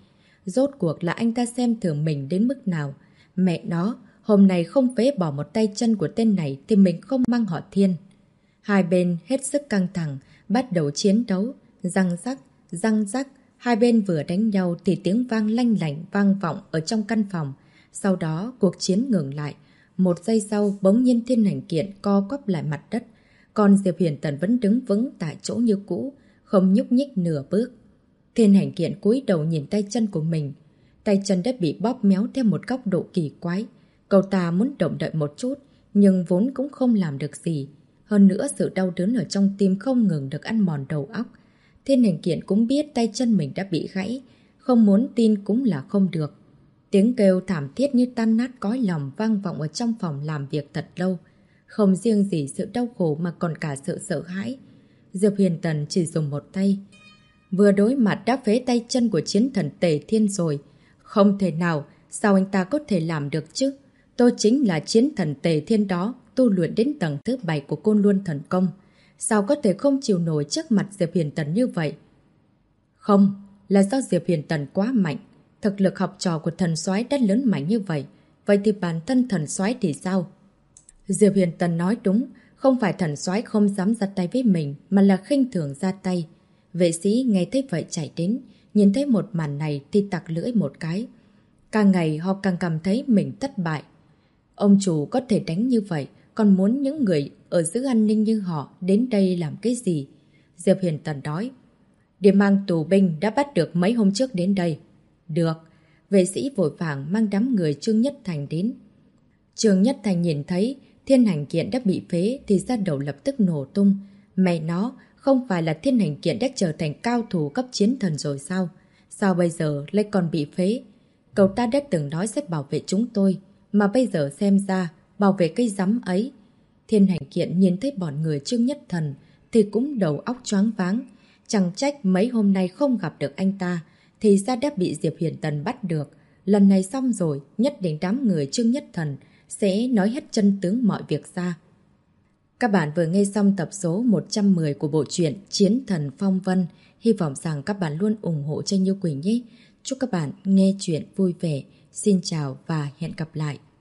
Rốt cuộc là anh ta xem thường mình đến mức nào. Mẹ nó, hôm nay không phế bỏ một tay chân của tên này thì mình không mang họ Thiên. Hai bên hết sức căng thẳng, bắt đầu chiến đấu, răng rắc. Hai bên vừa đánh nhau thì tiếng vang lanh lảnh vang vọng ở trong căn phòng. Sau đó cuộc chiến ngừng lại. Một giây sau bỗng nhiên Thiên Hành Kiện co quắp lại mặt đất. Còn Diệp Huyền Tần vẫn đứng vững tại chỗ như cũ, không nhúc nhích nửa bước. Thiên Hành Kiện cúi đầu nhìn tay chân của mình. Tay chân đã bị bóp méo theo một góc độ kỳ quái. Cậu ta muốn động đậy một chút, nhưng vốn cũng không làm được gì. Hơn nữa sự đau đớn ở trong tim không ngừng được ăn mòn đầu óc. Thiên Hành Kiện cũng biết tay chân mình đã bị gãy, không muốn tin cũng là không được. Tiếng kêu thảm thiết như tan nát cõi lòng vang vọng ở trong phòng làm việc thật lâu. Không riêng gì sự đau khổ mà còn cả sự sợ hãi. Diệp Huyền Tần chỉ dùng một tay. Vừa đối mặt đã phế tay chân của chiến thần Tề Thiên rồi. Không thể nào, sao anh ta có thể làm được chứ? Tôi chính là chiến thần Tề Thiên đó, tu luyện đến tầng thứ 7 của Côn Luân Thần Công. Sao có thể không chịu nổi trước mặt Diệp Huyền Tần như vậy? Không, là do Diệp Huyền Tần quá mạnh. Thực lực học trò của thần soái đã lớn mạnh như vậy. Vậy thì bản thân thần soái thì sao? Diệp Huyền Tần nói đúng, không phải thần soái không dám ra tay với mình, mà là khinh thường ra tay. Vệ sĩ nghe thấy vậy chạy đến, nhìn thấy một màn này thì tặc lưỡi một cái. Càng ngày họ càng cảm thấy mình thất bại. Ông chủ có thể đánh như vậy, còn muốn những người ở giữ an ninh như họ đến đây làm cái gì? Diệp Huyền Tần nói. Để mang tù binh đã bắt được mấy hôm trước đến đây. Được. Vệ sĩ vội vàng mang đám người Trương Nhất Thành đến. Trương Nhất Thành nhìn thấy Thiên Hành Kiện đã bị phế thì da đầu lập tức nổ tung. Mẹ nó, không phải là Thiên Hành Kiện đã trở thành cao thủ cấp chiến thần rồi sao? Sao bây giờ lại còn bị phế? Cậu ta đã từng nói sẽ bảo vệ chúng tôi, mà bây giờ xem ra bảo vệ cây rắm ấy. Thiên Hành Kiện nhìn thấy bọn người Trương Nhất Thần thì cũng đầu óc choáng váng. Chẳng trách mấy hôm nay không gặp được anh ta, thì ra đã bị Diệp Huyền Tần bắt được. Lần này xong rồi, nhất định đám người Trương Nhất Thần sẽ nói hết chân tướng mọi việc ra. Các bạn vừa nghe xong tập số 110 của bộ truyện Chiến Thần Phong Vân. Hy vọng rằng các bạn luôn ủng hộ cho Như Quỳnh nhé. Chúc các bạn nghe chuyện vui vẻ. Xin chào và hẹn gặp lại.